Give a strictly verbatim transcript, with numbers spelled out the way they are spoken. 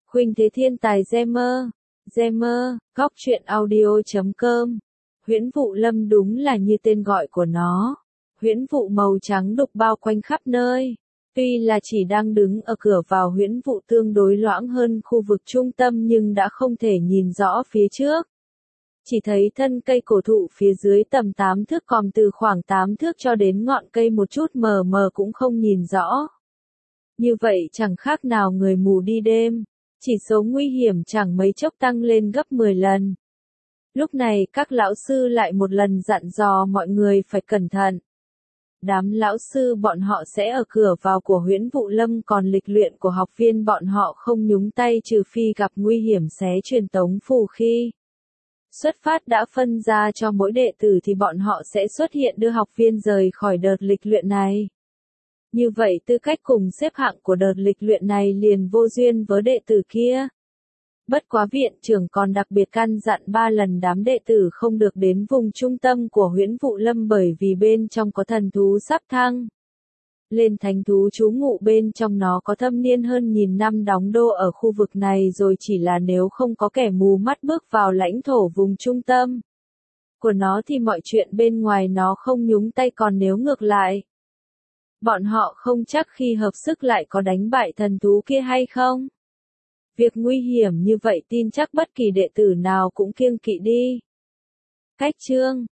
Khuynh Thế Thiên Tài Gamer, Gamer, góc truyện audio chấm com. Huyễn vụ lâm đúng là như tên gọi của nó. Huyễn vụ màu trắng đục bao quanh khắp nơi. Tuy là chỉ đang đứng ở cửa vào huyễn vụ tương đối loãng hơn khu vực trung tâm nhưng đã không thể nhìn rõ phía trước. Chỉ thấy thân cây cổ thụ phía dưới tầm tám thước, còn từ khoảng tám thước cho đến ngọn cây một chút mờ mờ cũng không nhìn rõ. Như vậy chẳng khác nào người mù đi đêm. Chỉ số nguy hiểm chẳng mấy chốc tăng lên gấp mười lần. Lúc này các lão sư lại một lần dặn dò mọi người phải cẩn thận. Đám lão sư bọn họ sẽ ở cửa vào của huyễn vụ lâm, còn lịch luyện của học viên bọn họ không nhúng tay trừ phi gặp nguy hiểm xé truyền tống phù. Khi xuất phát đã phân ra cho mỗi đệ tử thì bọn họ sẽ xuất hiện đưa học viên rời khỏi đợt lịch luyện này. Như vậy tư cách cùng xếp hạng của đợt lịch luyện này liền vô duyên với đệ tử kia. Bất quá viện trưởng còn đặc biệt căn dặn ba lần đám đệ tử không được đến vùng trung tâm của huyễn vụ lâm bởi vì bên trong có thần thú sắp thăng lên thánh thú trú ngụ, bên trong nó có thâm niên hơn nghìn năm đóng đô ở khu vực này rồi, chỉ là nếu không có kẻ mù mắt bước vào lãnh thổ vùng trung tâm của nó thì mọi chuyện bên ngoài nó không nhúng tay, còn nếu ngược lại, bọn họ không chắc khi hợp sức lại có đánh bại thần thú kia hay không. Việc nguy hiểm như vậy tin chắc bất kỳ đệ tử nào cũng kiêng kỵ đi. Cách chương